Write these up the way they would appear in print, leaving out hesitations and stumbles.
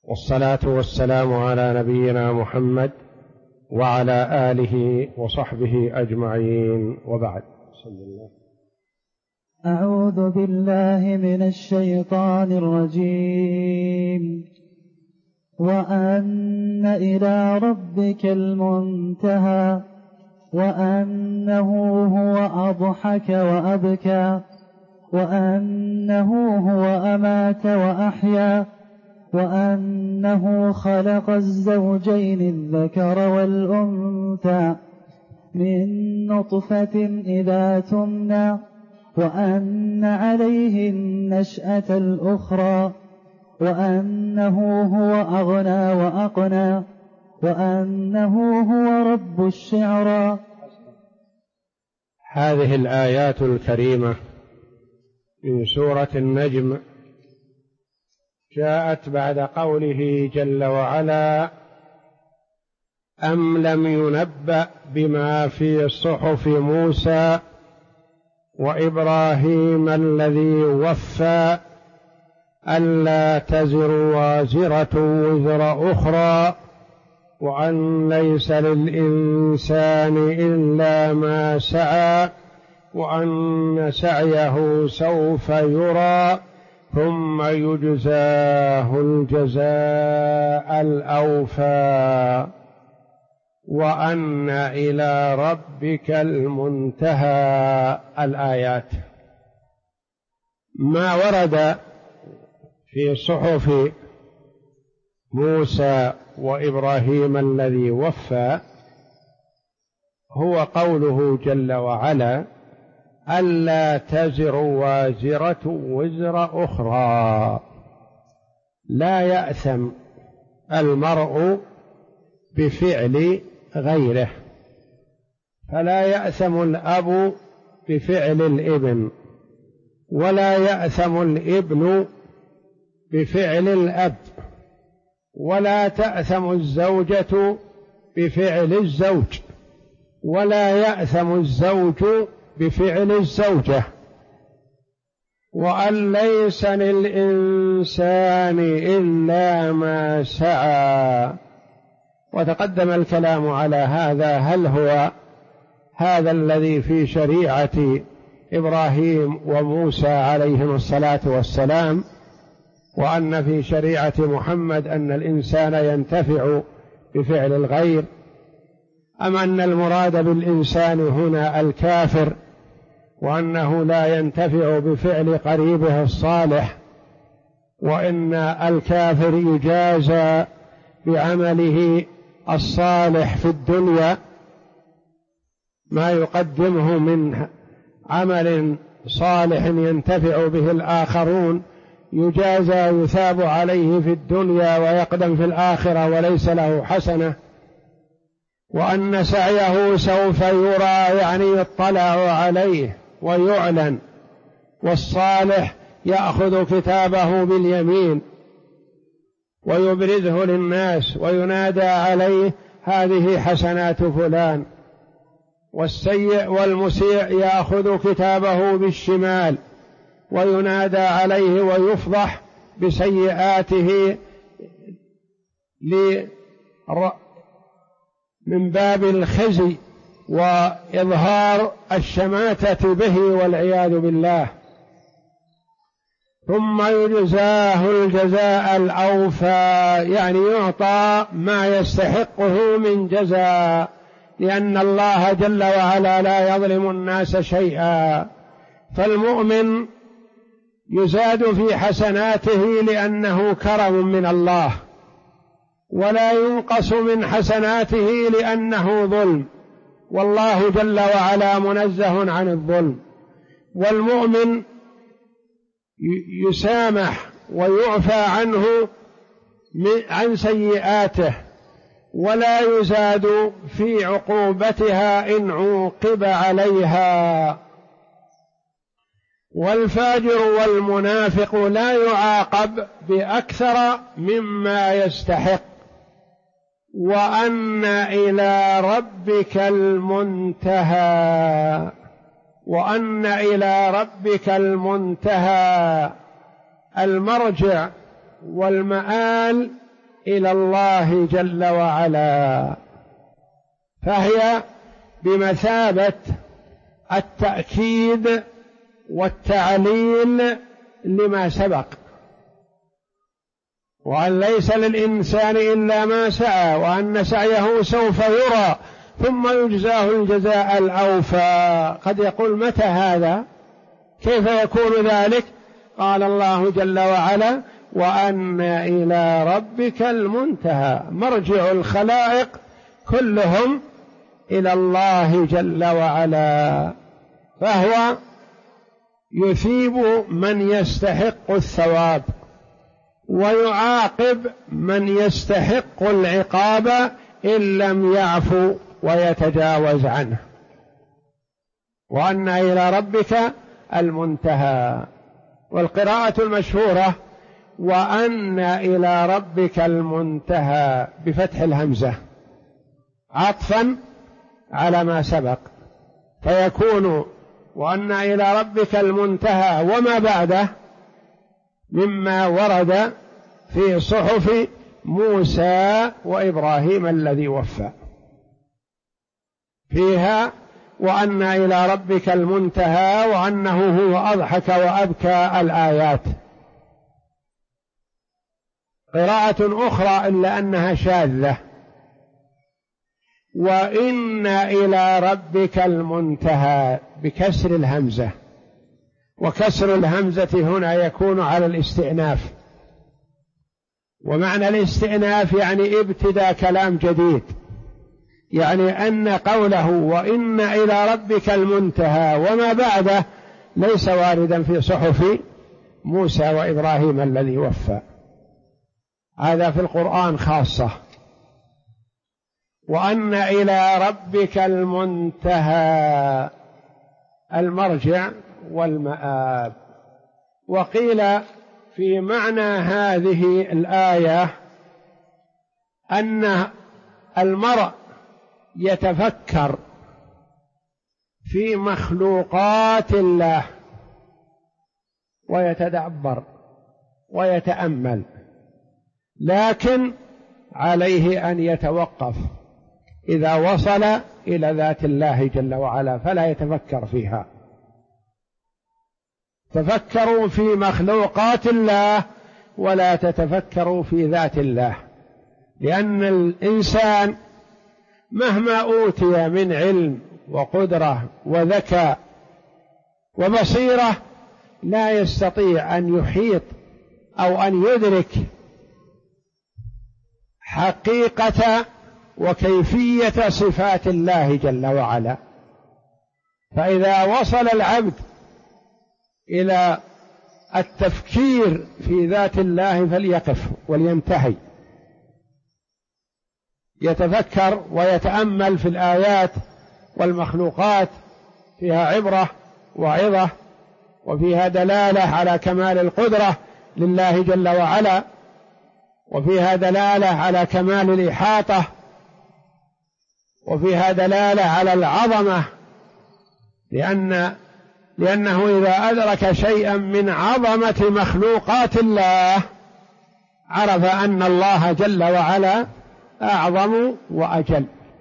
والصلاة والسلام على نبينا محمد وعلى آله وصحبه أجمعين، وبعد. أعوذ بالله من الشيطان الرجيم. وأن إلى ربك المنتهى وأنه هو أضحك وأبكى وأنه هو أمات وأحيا وأنه خلق الزوجين الذكر والأنثى من نطفة إذا تمنى وأن عليه النشأة الأخرى وأنه هو أغنى وأقنى وأنه هو رب الشعرى. هذه الآيات الكريمة من سورة النجم جاءت بعد قوله جل وعلا: أم لم ينبأ بما في صحف موسى وإبراهيم الذي وفى ألا تزر وازرة وزر أخرى وأن ليس للإنسان إلا ما سعى وأن سعيه سوف يرى ثم يجزاه الجزاء الأوفى وأن إلى ربك المنتهى. الآيات ما ورد في صحف موسى وإبراهيم الذي وفى هو قوله جل وعلا: ألا تزر وازرة وزر أخرى. لا يأثم المرء بفعل غيره، فلا يأثم الأب بفعل الابن، ولا يأثم الابن بفعل الأب، ولا تأثم الزوجة بفعل الزوج، ولا يأثم الزوج بفعل الزوجة، وأن ليس للإنسان إلا ما سعى. وتقدم الكلام على هذا، هل هو هذا الذي في شريعة إبراهيم وموسى عليهم الصلاة والسلام، وأن في شريعة محمد أن الإنسان ينتفع بفعل الغير، أم أن المراد بالإنسان هنا الكافر وأنه لا ينتفع بفعل قريبه الصالح، وإن الكافر يجازى بعمله الصالح في الدنيا ما يقدمه من عمل صالح ينتفع به الآخرون، يجازى يثاب عليه في الدنيا ويقدم في الآخرة وليس له حسنة، وأن سعيه سوف يرى يعني يطلع عليه ويعلن، والصالح يأخذ كتابه باليمين ويبرزه للناس وينادى عليه: هذه حسنات فلان. والسيء والمسيء يأخذ كتابه بالشمال وينادى عليه ويفضح بسيئاته من باب الخزي وإظهار الشماتة به والعياذ بالله. ثم يجزاه الجزاء الأوفى، يعني يعطى ما يستحقه من جزاء، لأن الله جل وعلا لا يظلم الناس شيئا. فالمؤمن يزاد في حسناته لأنه كرم من الله، ولا ينقص من حسناته لأنه ظلم، والله جل وعلا منزه عن الظلم. والمؤمن يسامح ويعفى عنه عن سيئاته، ولا يزاد في عقوبتها إن عوقب عليها. والفاجر والمنافق لا يعاقب بأكثر مما يستحق. وأن إلى ربك المنتهى، وأن إلى ربك المنتهى، المرجع والمآل إلى الله جل وعلا، فهي بمثابة التأكيد والتعليل لما سبق، وأن ليس للإنسان إلا ما سعى، وأن سعيه سوف يرى ثم يجزاه الجزاء الأوفى. قد يقول متى هذا؟ كيف يكون ذلك؟ قال الله جل وعلا: وأن إلى ربك المنتهى، مرجع الخلائق كلهم إلى الله جل وعلا، فهو يثيب من يستحق الثواب ويعاقب من يستحق العقاب إن لم يعفو ويتجاوز عنه. وأن إلى ربك المنتهى. والقراءة المشهورة: وأن إلى ربك المنتهى بفتح الهمزة عطفا على ما سبق، فيكون وأن إلى ربك المنتهى وما بعده مما ورد في صحف موسى وإبراهيم الذي وفى، فيها وأن إلى ربك المنتهى وأنه هو أضحك وأبكى الآيات. قراءة أخرى إلا أنها شاذة: وإن إلى ربك المنتهى بكسر الهمزة، وكسر الهمزة هنا يكون على الاستئناف، ومعنى الاستئناف يعني ابتداء كلام جديد، يعني أن قوله وإن إلى ربك المنتهى وما بعده ليس واردا في صحف موسى وإبراهيم الذي وفى، هذا في القرآن خاصة. وأن إلى ربك المنتهى المرجع والمآب. وقيل في معنى هذه الآية أن المرء يتفكر في مخلوقات الله ويتدبر ويتأمل، لكن عليه أن يتوقف إذا وصل إلى ذات الله جل وعلا فلا يتفكر فيها. تفكروا في مخلوقات الله ولا تتفكروا في ذات الله، لأن الإنسان مهما أوتي من علم وقدرة وذكاء وبصيرة لا يستطيع أن يحيط أو أن يدرك حقيقة وكيفية صفات الله جل وعلا. فإذا وصل العبد إلى التفكير في ذات الله فليقف ولينتهي، يتفكر ويتأمل في الآيات والمخلوقات، فيها عبرة وعظة، وفيها دلالة على كمال القدرة لله جل وعلا، وفيها دلالة على كمال الإحاطة، وفيها دلالة على العظمة، لأنه إذا أدرك شيئا من عظمة مخلوقات الله عرف أن الله جل وعلا أعظم وأجل،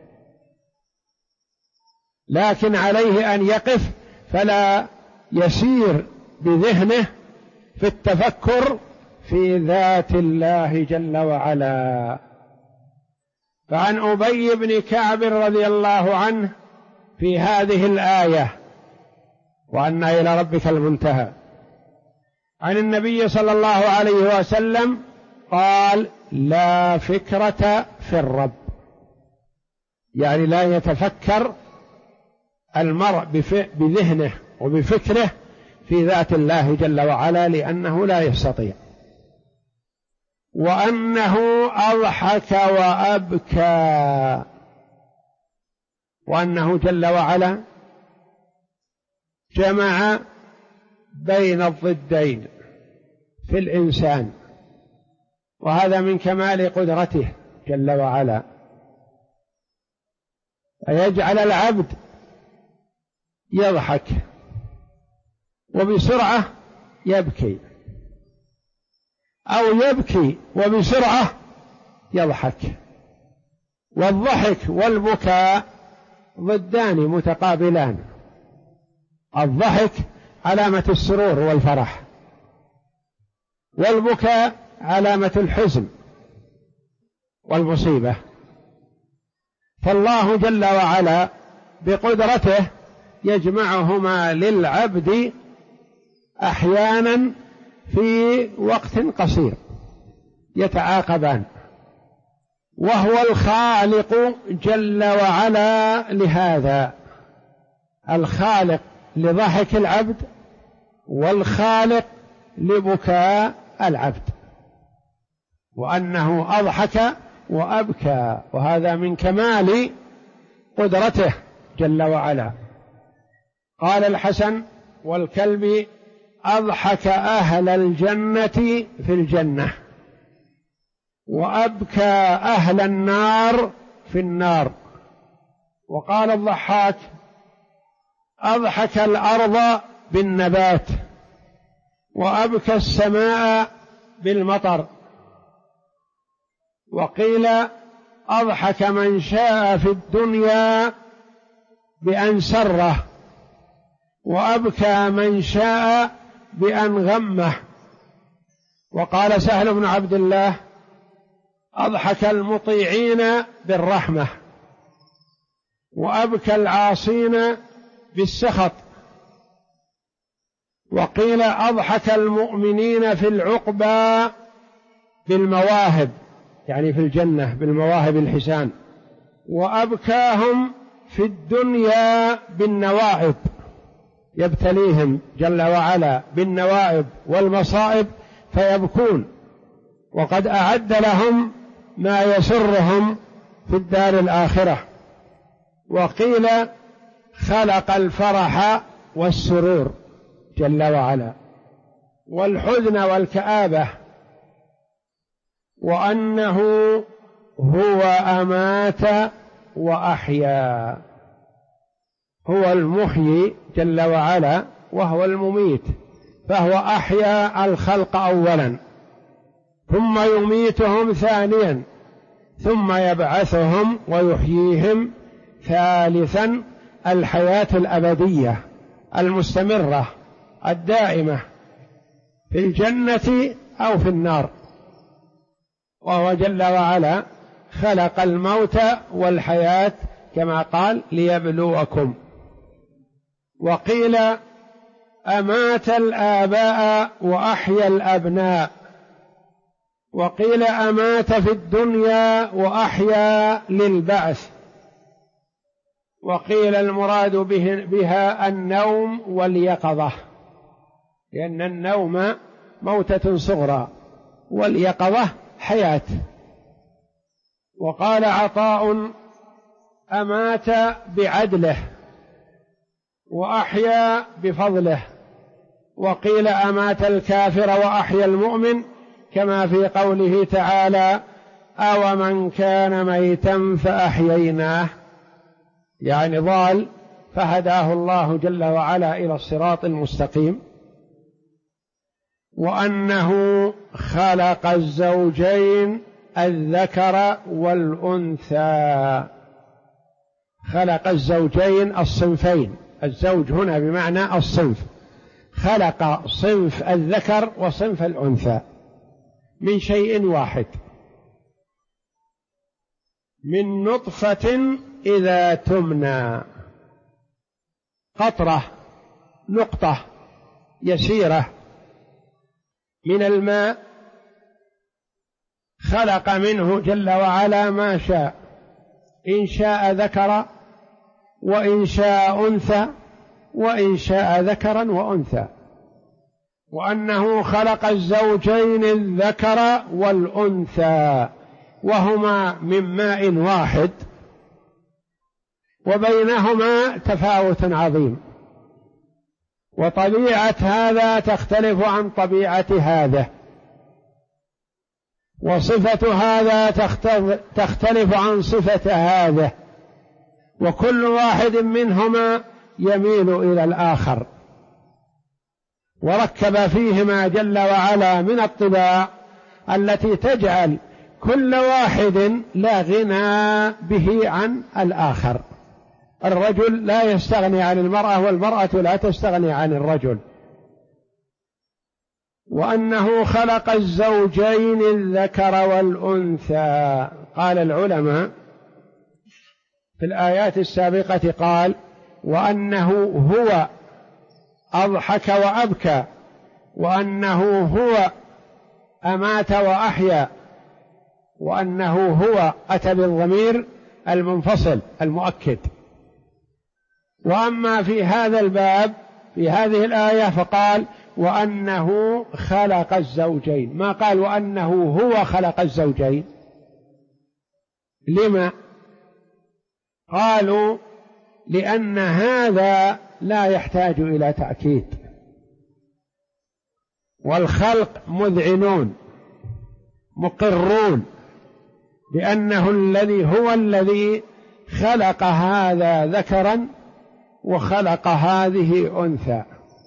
لكن عليه أن يقف فلا يسير بذهنه في التفكر في ذات الله جل وعلا. فعن أبي بن كعب رضي الله عنه في هذه الآية وأن إلى ربك المنتهى، عن النبي صلى الله عليه وسلم قال: لا فكرة في الرب، يعني لا يتفكر المرء بذهنه وبفكره في ذات الله جل وعلا لأنه لا يستطيع. وأنه أضحك وأبكى، وأنه جل وعلا جمع بين الضدين في الإنسان، وهذا من كمال قدرته جل وعلا، فيجعل العبد يضحك وبسرعة يبكي، أو يبكي وبسرعة يضحك. والضحك والبكاء ضدان متقابلان. الضحك علامة السرور والفرح، والبكاء علامة الحزن والمصيبة. فالله جل وعلا بقدرته يجمعهما للعبد أحيانا في وقت قصير يتعاقبان، وهو الخالق جل وعلا لهذا، الخالق لضحك العبد والخالق لبكاء العبد، وأنه أضحك وأبكى، وهذا من كمال قدرته جل وعلا. قال الحسن: والكلب أضحك أهل الجنة في الجنة وأبكى أهل النار في النار. وقال الضحاك: أضحك الأرض بالنبات وأبكى السماء بالمطر. وقيل: أضحك من شاء في الدنيا بأن سره وأبكى من شاء بأن غمه. وقال سهل بن عبد الله: أضحك المطيعين بالرحمة وأبكى العاصين بالسخط. وقيل: أضحك المؤمنين في العقبى بالمواهب، يعني في الجنة بالمواهب الحسان، وأبكاهم في الدنيا بالنوائب، يبتليهم جل وعلا بالنوائب والمصائب فيبكون، وقد أعد لهم ما يسرهم في الدار الآخرة. وقيل: خلق الفرح والسرور جل وعلا والحزن والكآبة، وأنه هو أمات وأحيا، هو المحيي جل وعلا وهو المميت، فهو أحيا الخلق أولا ثم يميتهم ثانيا ثم يبعثهم ويحييهم ثالثا، الحياة الأبدية المستمرة الدائمة في الجنة أو في النار. وهو جل وعلا خلق الموت والحياة كما قال: ليبلوكم. وقيل: أمات الآباء وأحيا الأبناء. وقيل: أمات في الدنيا وأحيا للبعث. وقيل: المراد بها النوم واليقظة، لأن النوم موتة صغرى واليقظة حياة. وقال عطاء: أمات بعدله وأحيا بفضله. وقيل: أمات الكافر وأحيا المؤمن، كما في قوله تعالى: أو من كان ميتا فأحييناه، يعني ضال فهداه الله جل وعلا إلى الصراط المستقيم. وأنه خلق الزوجين الذكر والأنثى، خلق الزوجين الصنفين، الزوج هنا بمعنى الصنف، خلق صنف الذكر وصنف الأنثى من شيء واحد، من نطفة إذا تمنى، قطرة نقطة يسيرة من الماء، خلق منه جل وعلا ما شاء، إن شاء ذكر وإن شاء أنثى وإن شاء ذكرا وأنثى. وأنه خلق الزوجين الذكر والأنثى وهما من ماء واحد وبينهما تفاوت عظيم، وطبيعة هذا تختلف عن طبيعة هذا، وصفة هذا تختلف عن صفة هذا، وكل واحد منهما يميل إلى الآخر، وركب فيهما جل وعلا من الطباع التي تجعل كل واحد لا غنى به عن الآخر. الرجل لا يستغني عن المرأة، والمرأة لا تستغني عن الرجل. وأنه خلق الزوجين الذكر والأنثى. قال العلماء في الآيات السابقة قال وأنه هو أضحك وأبكى، وأنه هو أمات وأحيا، وأنه هو أتى بالضمير المنفصل المؤكد. وأما في هذا الباب في هذه الآية فقال وأنه خلق الزوجين، ما قال وأنه هو خلق الزوجين. لما؟ قالوا لأن هذا لا يحتاج إلى تأكيد، والخلق مذعنون مقرون بأنه الذي خلق هذا ذكرا وخلق هذه أنثى.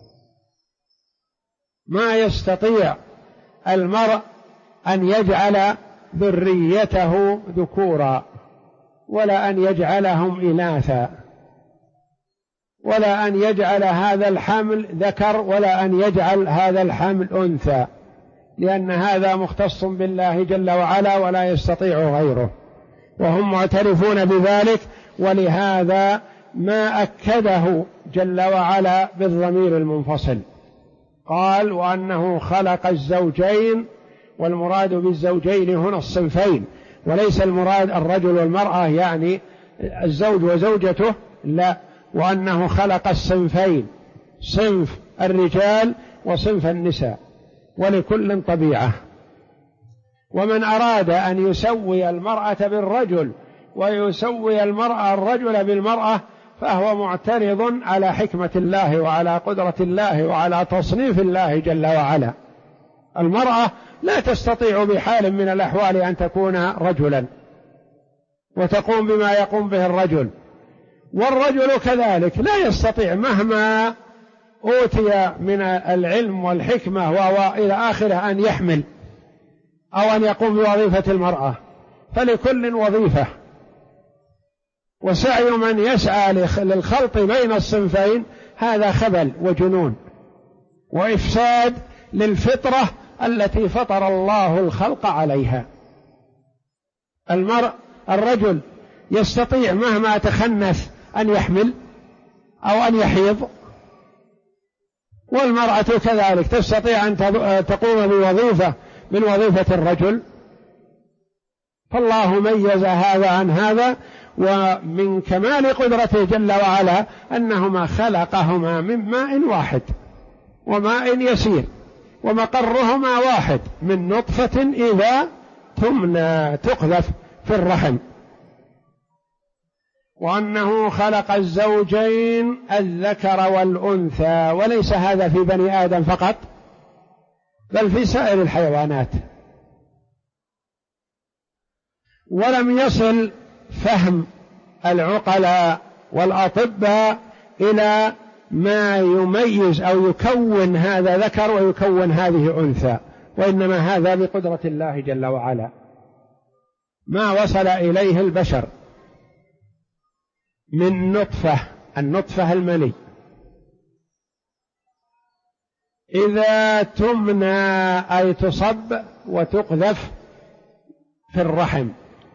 ما يستطيع المرء أن يجعل ذريته ذكورا، ولا أن يجعلهم إناثا، ولا أن يجعل هذا الحمل ذكر ولا أن يجعل هذا الحمل أنثى، لأن هذا مختص بالله جل وعلا ولا يستطيع غيره، وهم معترفون بذلك. ولهذا ما أكده جل وعلا بالضمير المنفصل، قال وأنه خلق الزوجين، والمراد بالزوجين هنا الصنفين، وليس المراد الرجل والمرأة يعني الزوج وزوجته، لا، وأنه خلق الصنفين، صنف الرجال وصنف النساء، ولكل طبيعة. ومن أراد أن يسوي المرأة بالرجل ويسوي الرجل بالمرأة فهو معترض على حكمة الله وعلى قدرة الله وعلى تصنيف الله جل وعلا. المرأة لا تستطيع بحال من الأحوال أن تكون رجلا وتقوم بما يقوم به الرجل، والرجل كذلك لا يستطيع مهما أوتي من العلم والحكمة وإلى آخره أن يحمل أو أن يقوم بوظيفة المرأة، فلكل وظيفة. وسعي من يسعى للخلط بين الصنفين هذا خبل وجنون وإفساد للفطرة التي فطر الله الخلق عليها. الرجل يستطيع مهما تخنث أن يحمل أو أن يحيض، والمرأة كذلك تستطيع أن تقوم بوظيفة من وظيفة الرجل. فالله ميز هذا عن هذا، ومن كمال قدرته جل وعلا أنهما خلقهما من ماء واحد وماء يسير، ومقرهما واحد، من نطفة إذا تمنى تقذف في الرحم. وأنه خلق الزوجين الذكر والأنثى، وليس هذا في بني آدم فقط بل في سائر الحيوانات. ولم يصل فهم العقلاء والأطباء إلى ما يميز أو يكون هذا ذكر ويكون هذه أنثى، وإنما هذا بقدرة الله جل وعلا، ما وصل إليه البشر من نطفة، النطفة المني، إذا تمنى أي تصب وتقذف في الرحم،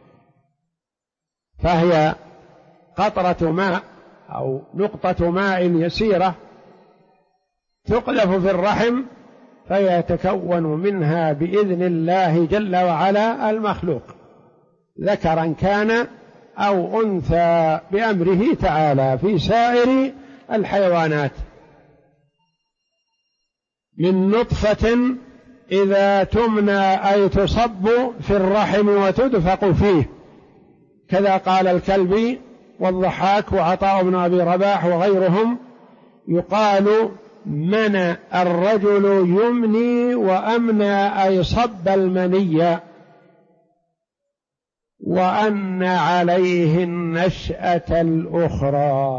فهي قطرة ماء أو نقطة ماء يسيرة تقذف في الرحم، فيتكون منها بإذن الله جل وعلا المخلوق، ذكرا كان أو أنثى بأمره تعالى في سائر الحيوانات. من نطفة إذا تمنى أي تصب في الرحم وتدفق فيه، كذا قال الكلبي والضحاك وعطاء بن أبي رباح وغيرهم، يقال منى الرجل يمني وأمنى أي صب المني، وأن عليه النشأة الأخرى.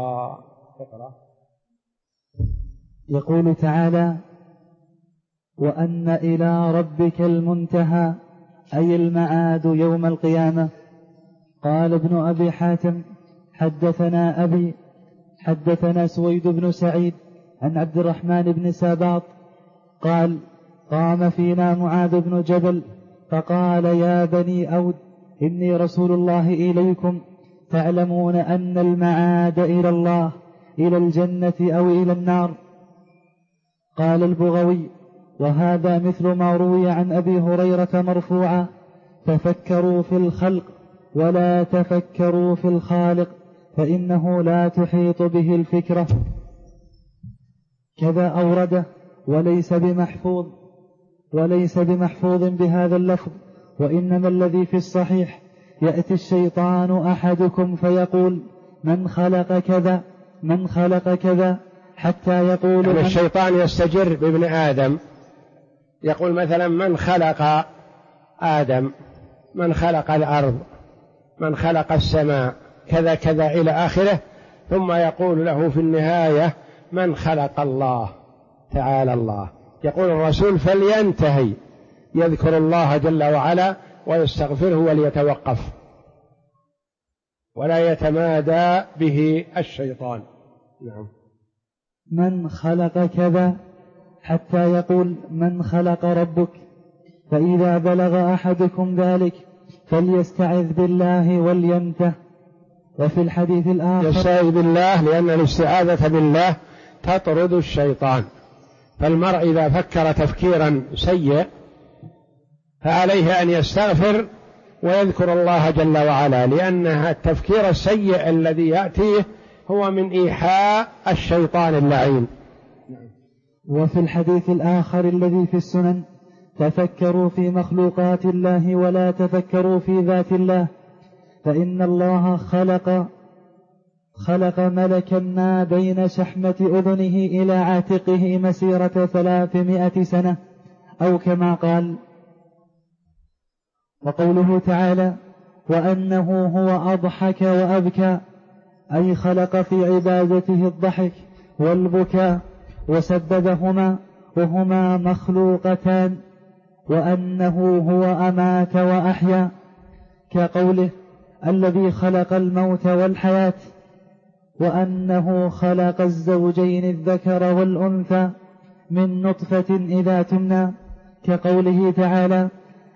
يقول تعالى وأن إلى ربك المنتهى أي المعاد يوم القيامة. قال ابن أبي حاتم حدثنا أبي حدثنا سويد بن سعيد عن عبد الرحمن بن ساباط قال قام فينا معاذ بن جبل فقال يا بني أود إني رسول الله إليكم تعلمون أن المعاد إلى الله إلى الجنة أو إلى النار. قال البغوي وهذا مثل ما روي عن أبي هريرة مرفوعا تفكروا في الخلق ولا تفكروا في الخالق فإنه لا تحيط به الفكرة. كذا أورده وليس بمحفوظ بهذا اللفظ. وإنما الذي في الصحيح يأتي الشيطان أحدكم فيقول من خلق كذا من خلق كذا حتى يقول يعني الشيطان يستجر بابن آدم يقول مثلا من خلق آدم من خلق الأرض من خلق السماء كذا كذا إلى آخره، ثم يقول له في النهاية من خلق الله تعالى الله. يقول الرسول فلينتهي يذكر الله جل وعلا ويستغفره وليتوقف ولا يتمادى به الشيطان. نعم. من خلق كذا حتى يقول من خلق ربك. فإذا بلغ أحدكم ذلك فليستعذ بالله ولينته. وفي الحديث الآخر يستعذ بالله لأن الاستعاذة بالله تطرد الشيطان. فالمرء إذا فكر تفكيرا سيء فعليه أن يستغفر ويذكر الله جل وعلا، لأن التفكير السيء الذي يأتيه هو من إيحاء الشيطان اللعين. وفي الحديث الآخر الذي في السنن تفكروا في مخلوقات الله ولا تفكروا في ذات الله، فإن الله خلق ملكا ما بين شحمة أذنه إلى عاتقه مسيرة 300 سنة أو كما قال. وقوله تعالى وأنه هو أضحك وأبكى أي خلق في عبادته الضحك والبكاء وسببهما وهما مخلوقتان. وأنه هو أمات وأحيا كقوله الذي خلق الموت والحياة. وأنه خلق الزوجين الذكر والأنثى من نطفة إذا تمنى كقوله تعالى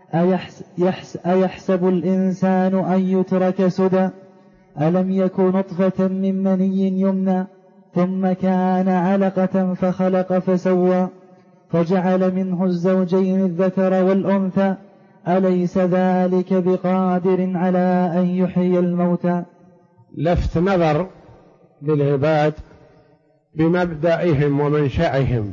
أيحسب الإنسان أن يترك سدى ألم يكن نطفة من مني يمنى ثم كان علقة فخلق فسوى فجعل منه الزوجين الذكر والأنثى أليس ذلك بقادر على أن يحيي الموتى. لفت نظر للعباد بمبدئهم ومنشأهم.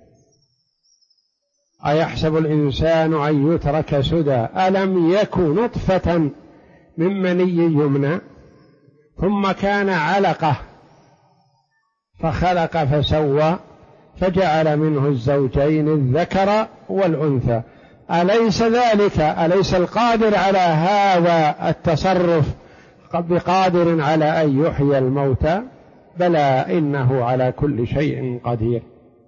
أيحسب الإنسان أن يترك سدى ألم يكن نطفة من مني يمنى ثم كان علقة فخلق فسوى فجعل منه الزوجين الذكر والأنثى أليس ذلك أليس القادر على هذا التصرف بقادر على أن يحيي الموتى بلى إنه على كل شيء قدير.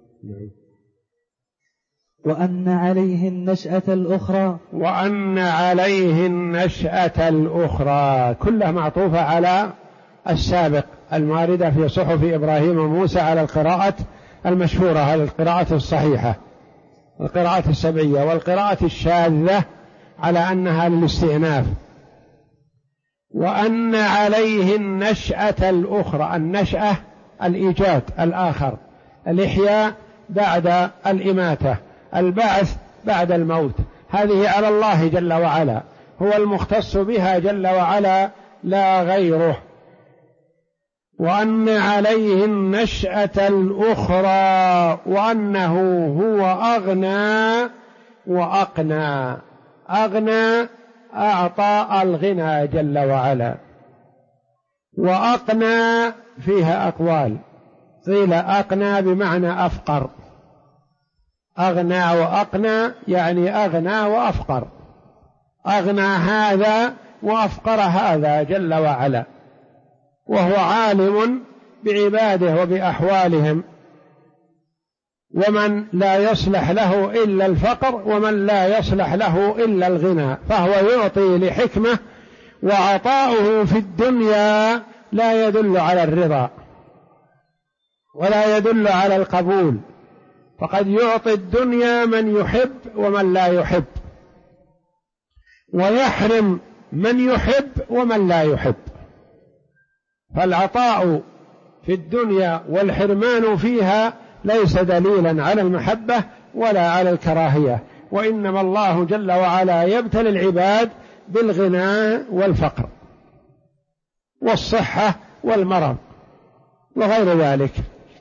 وأن عليه النشأة الأخرى. وأن عليه النشأة الأخرى كلها معطوفة على السابق الماردة في صحف إبراهيم وموسى على القراءة المشهورة على القراءة الصحيحة القراءة السبعية، والقراءة الشاذة على أنها للاستئناف. وأن عليه النشأة الأخرى. النشأة الإيجاد الآخر، الإحياء بعد الإماتة، البعث بعد الموت، هذه على الله جل وعلا، هو المختص بها جل وعلا لا غيره. وأن عليه النشأة الأخرى وأنه هو أغنى وأقنى. أغنى أعطى الغنى جل وعلا، وأقنى فيها أقوال، قيل أقنى بمعنى أفقر. أغنى وأقنى يعني أغنى وأفقر، أغنى هذا وأفقر هذا جل وعلا، وهو عالم بعباده وبأحوالهم. ومن لا يصلح له إلا الفقر، ومن لا يصلح له إلا الغنى، فهو يعطي لحكمة، وعطاؤه في الدنيا لا يدل على الرضا ولا يدل على القبول، فقد يعطي الدنيا من يحب ومن لا يحب، ويحرم من يحب ومن لا يحب. فالعطاء في الدنيا والحرمان فيها ليس دليلا على المحبة ولا على الكراهية، وإنما الله جل وعلا يبتلي العباد بالغنى والفقر والصحة والمرض وغير ذلك.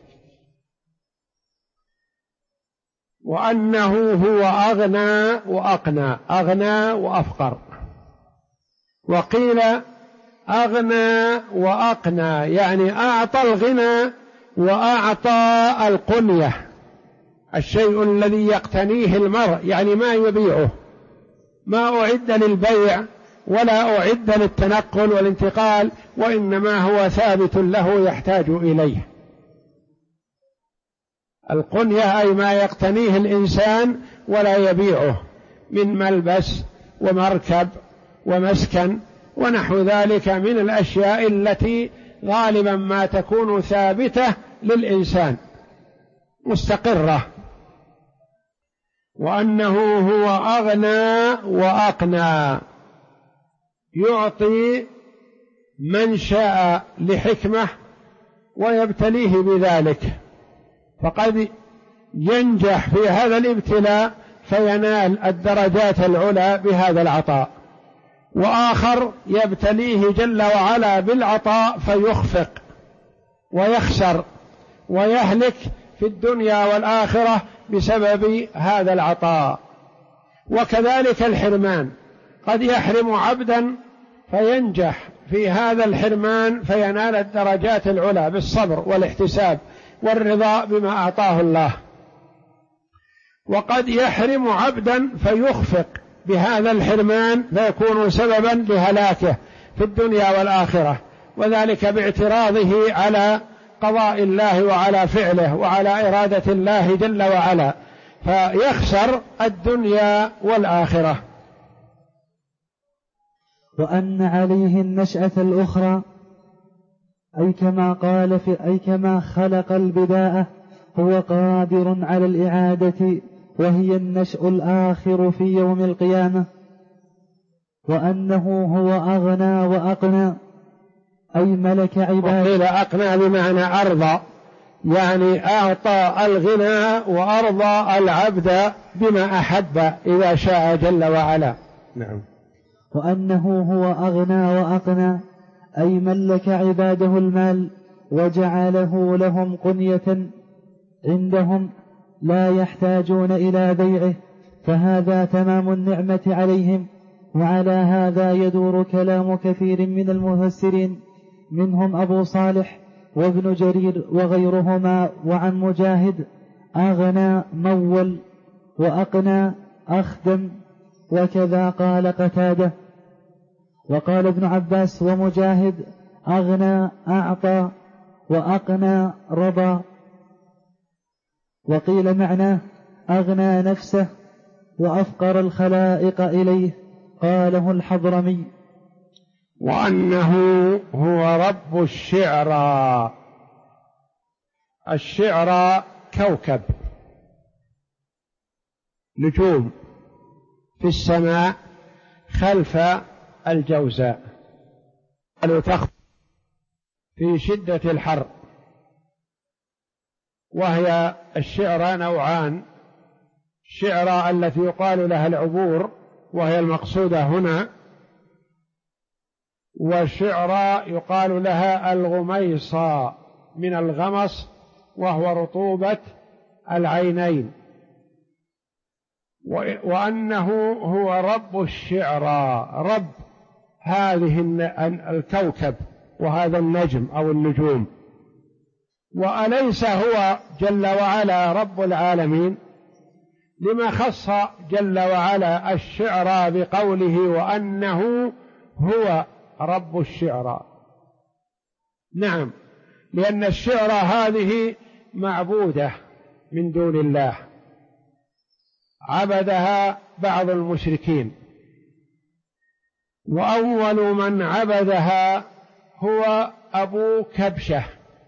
وأنه هو أغنى وأقنى، أغنى وأفقر. وقيل أغنى وأقنى يعني أعطى الغنى وأعطى القنية، الشيء الذي يقتنيه المرء، يعني ما يبيعه، ما أعد للبيع ولا أعد للتنقل والانتقال، وإنما هو ثابت له يحتاج إليه. القنية أي ما يقتنيه الإنسان ولا يبيعه من ملبس ومركب ومسكن ونحو ذلك من الأشياء التي غالبا ما تكون ثابتة للإنسان مستقرة. وأنه هو أغنى وأقنى، يعطي من شاء لحكمة ويبتليه بذلك، فقد ينجح في هذا الابتلاء فينال الدرجات العلى بهذا العطاء، وآخر يبتليه جل وعلا بالعطاء فيخفق ويخسر ويهلك في الدنيا والآخرة بسبب هذا العطاء. وكذلك الحرمان، قد يحرم عبدا فينجح في هذا الحرمان فينال الدرجات العلى بالصبر والاحتساب والرضا بما أعطاه الله، وقد يحرم عبدا فيخفق بهذا الحرمان فيكون سببا لهلاكه في الدنيا والآخرة، وذلك باعتراضه على قضاء الله وعلى فعله وعلى إرادة الله جل وعلا، فيخسر الدنيا والآخرة. وأن عليه النشأة الأخرى، أي كما خلق البداءة هو قادر على الإعادة، وهي النشأ الآخر في يوم القيامة. وأنه هو أغنى وأقنى، أي ملك عباده. وقيل أقنى بمعنى أرضى، يعني أعطى الغنى وأرضى العبد بما أحب إذا شاء جل وعلا. نعم. وأنه هو أغنى وأقنى، أي ملك عباده المال وجعله لهم قنية عندهم لا يحتاجون إلى بيعه، فهذا تمام النعمة عليهم. وعلى هذا يدور كلام كثير من المفسرين، منهم أبو صالح وابن جرير وغيرهما. وعن مجاهد أغنى مول، وأقنى أخدم، وكذا قال قتادة. وقال ابن عباس ومجاهد أغنى أعطى، وأقنى رضى. وقيل معناه أغنى نفسه وأفقر الخلائق إليه، قاله الحضرمي. وأنه هو رب الشعرى. الشعرى كوكب، نجوم في السماء خلف الجوزاء، تخفى في شدة الحر. وهي الشعرى نوعان: الشعرى التي يقال لها العبور وهي المقصودة هنا، والشعرى يقال لها الغميصة من الغمص وهو رطوبة العينين. وأنه هو رب الشعرى، رب هذه الكوكب وهذا النجم أو النجوم. وأليس هو جل وعلا رب العالمين؟ لما خص جل وعلا الشعرى بقوله وأنه هو رب الشعرى؟ نعم، لأن الشعرى هذه معبودة من دون الله، عبدها بعض المشركين، وأول من عبدها هو أبو كبشة.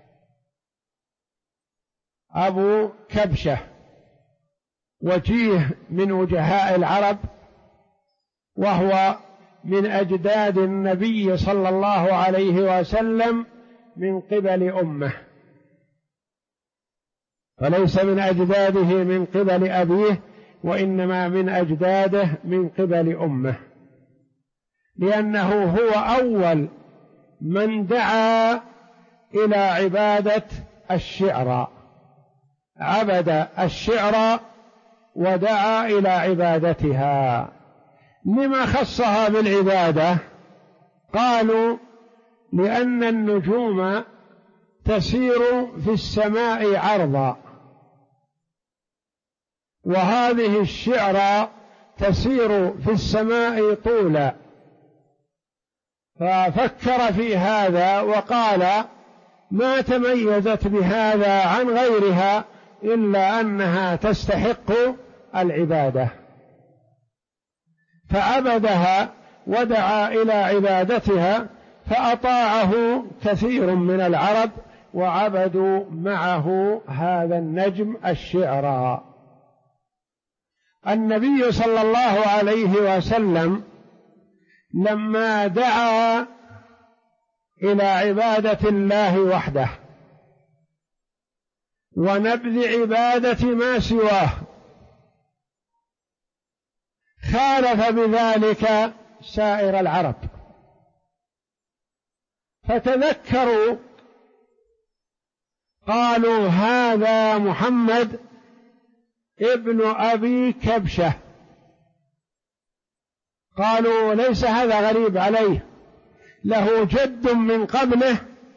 أبو كبشة وجيه من وجهاء العرب، وهو من أجداد النبي صلى الله عليه وسلم من قبل أمه، فليس من أجداده من قبل أبيه، وإنما من أجداده من قبل أمه، لأنه هو أول من دعا إلى عبادة الشعر، عبد الشعر ودعا إلى عبادتها. لما خصها بالعبادة؟ قالوا لأن النجوم تسير في السماء عرضا، وهذه الشعر تسير في السماء طولا، ففكر في هذا وقال ما تميزت بهذا عن غيرها إلا أنها تستحق العبادة، فعبدها ودعا إلى عبادتها، فأطاعه كثير من العرب وعبدوا معه هذا النجم الشعر. النبي صلى الله عليه وسلم لما دعا إلى عبادة الله وحده ونبذ عبادة ما سواه، خالف بذلك سائر العرب، فتذكروا قالوا هذا محمد ابن أبي كبشة. قالوا ليس هذا غريب عليه، له جد من قبله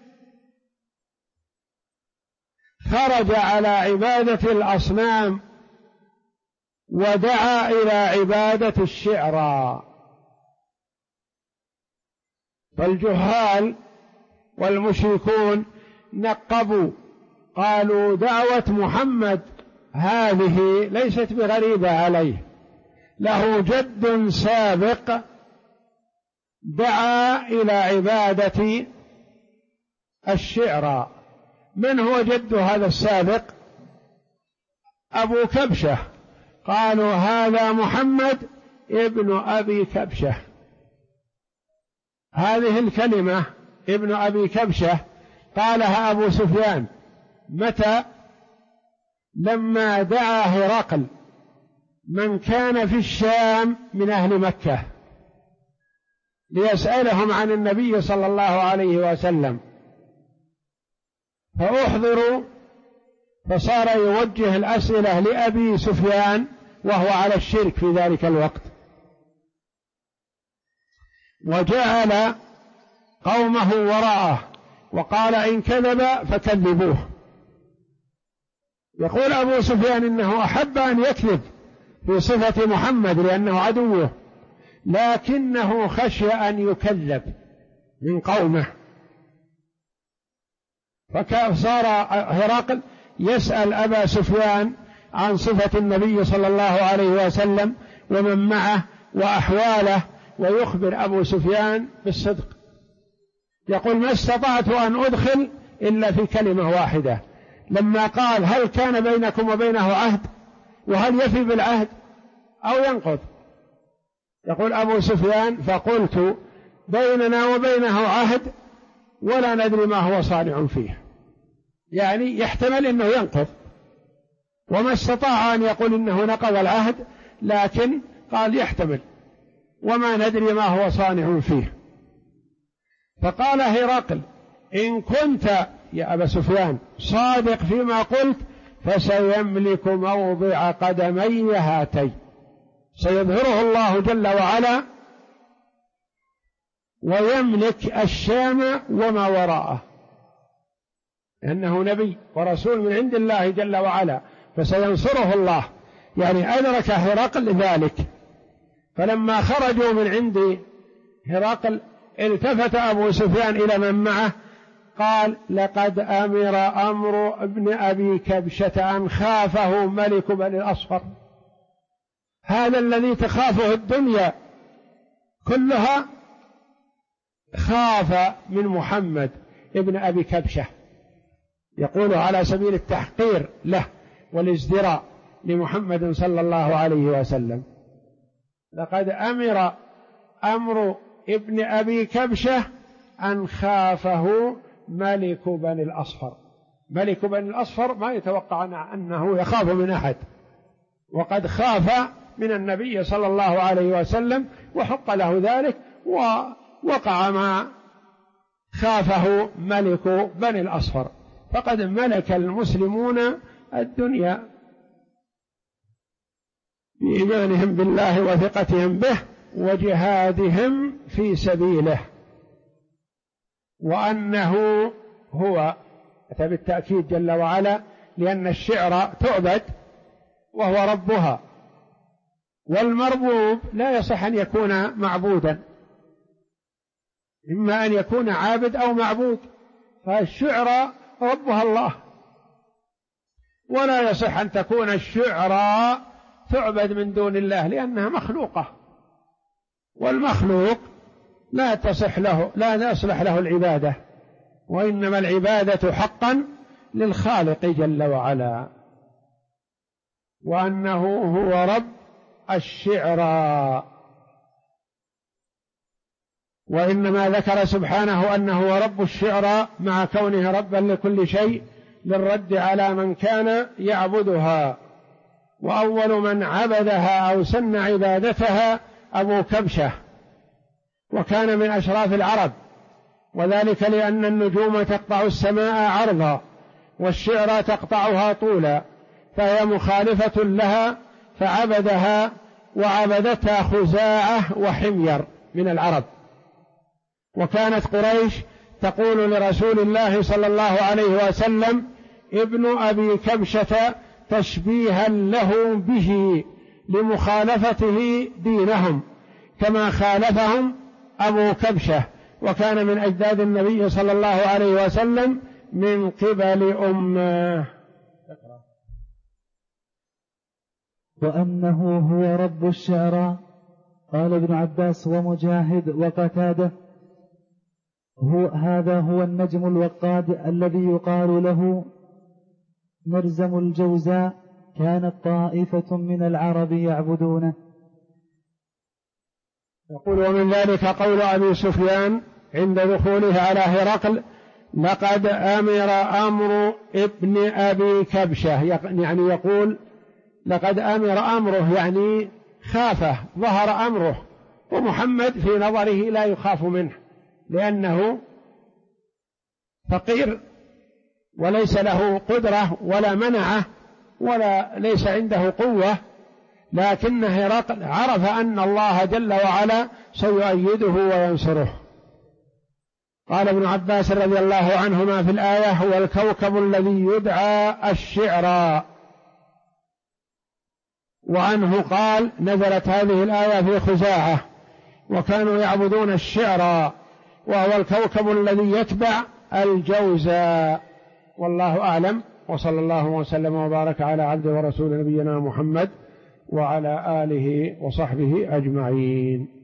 خرج على عبادة الأصنام ودعا إلى عبادة الشعرى. فالجهال والمشركون نقبوا، قالوا دعوة محمد هذه ليست بغريبة عليه، له جد سابق دعا إلى عبادة الشعرى. من هو جد هذا السابق؟ أبو كبشة. قالوا هذا محمد ابن أبي كبشة. هذه الكلمة ابن أبي كبشة قالها أبو سفيان متى؟ لما دعا هرقل من كان في الشام من أهل مكة ليسألهم عن النبي صلى الله عليه وسلم، فأحضروا، فصار يوجه الأسئلة لأبي سفيان وهو على الشرك في ذلك الوقت، وجعل قومه وراءه وقال إن كذب فكذبوه. يقول أبو سفيان إنه أحب أن يكذب في صفة محمد لأنه عدوه، لكنه خشي أن يكذب من قومه، فصار هرقل يسأل أبا سفيان عن صفة النبي صلى الله عليه وسلم ومن معه وأحواله، ويخبر أبو سفيان بالصدق. يقول ما استطعت أن أدخل إلا في كلمة واحدة، لما قال هل كان بينكم وبينه عهد، وهل يفي بالعهد أو ينقض؟ يقول أبو سفيان فقلت بيننا وبينه عهد ولا ندري ما هو صانع فيه، يعني يحتمل أنه ينقض، وما استطاع أن يقول إنه نقض العهد، لكن قال يحتمل وما ندري ما هو صانع فيه. فقال هرقل إن كنت يا أبا سفيان صادق فيما قلت فسيملك موضع قدمي هاتين، سيظهره الله جل وعلا ويملك الشام وما وراءه، لأنه نبي ورسول من عند الله جل وعلا، فسينصره الله. يعني أدرك هرقل ذلك. فلما خرجوا من عند هرقل التفت أبو سفيان إلى من معه قال لقد أمر أمر ابن أبي كبشة أن خافه ملك بني الأصفر، هذا الذي تخافه الدنيا كلها خاف من محمد ابن أبي كبشة، يقول على سبيل التحقير له والازدراء لمحمد صلى الله عليه وسلم. لقد أمر أمر ابن أبي كبشة أن خافه ملك بني الأصفر. ملك بني الأصفر ما يتوقع أنه يخاف من أحد، وقد خاف من النبي صلى الله عليه وسلم وحق له ذلك، ووقع ما خافه ملك بني الأصفر، فقد ملك المسلمون الدنيا بإيمانهم بالله وثقتهم به وجهادهم في سبيله، وأنه هو أتى بالتأكيد جل وعلا، لأن الشعر تعبد وهو ربها، والمربوب لا يصح أن يكون معبودا، إما أن يكون عابد أو معبود، فالشعر ربها الله، ولا يصح أن تكون الشعر تعبد من دون الله لأنها مخلوقة، والمخلوق لا تصح له، لا يصلح له العبادة، وإنما العبادة حقا للخالق جل وعلا، وأنه هو رب الشعر. وإنما ذكر سبحانه أنه هو رب الشعر مع كونه ربا لكل شيء للرد على من كان يعبدها، وأول من عبدها أو سن عبادتها أبو كبشة، وكان من أشراف العرب، وذلك لأن النجوم تقطع السماء عرضا والشعر تقطعها طولا، فهي مخالفة لها، فعبدها وعبدتها خزاعة وحمير من العرب. وكانت قريش تقول لرسول الله صلى الله عليه وسلم ابن أبي كبشة تشبيها له به لمخالفته دينهم كما خالفهم أبو كبشة، وكان من أجداد النبي صلى الله عليه وسلم من قبل أمه. وأنه هو رب الشعراء. قال ابن عباس ومجاهد وقتاده هذا هو النجم الوقاد الذي يقال له مرزم الجوزاء، كانت طائفة من العرب يعبدونه. يقول ومن ذلك قول أبي سفيان عند دخوله على هرقل لقد أمر أمر ابن أبي كبشة، يعني يقول لقد أمر أمره، يعني خافه، ظهر أمره، ومحمد في نظره لا يخاف منه لأنه فقير وليس له قدرة ولا منعه ولا ليس عنده قوة، لكن هرقل عرف أن الله جل وعلا سيؤيده وينصره. قال ابن عباس رضي الله عنهما في الآية هو الكوكب الذي يدعى الشعراء، وعنه قال نزلت هذه الآية في خزاعة وكانوا يعبدون الشعراء، وهو الكوكب الذي يتبع الجوزاء. والله أعلم، وصلى الله وسلم وبارك على عبده ورسول نبينا محمد وعلى آله وصحبه أجمعين.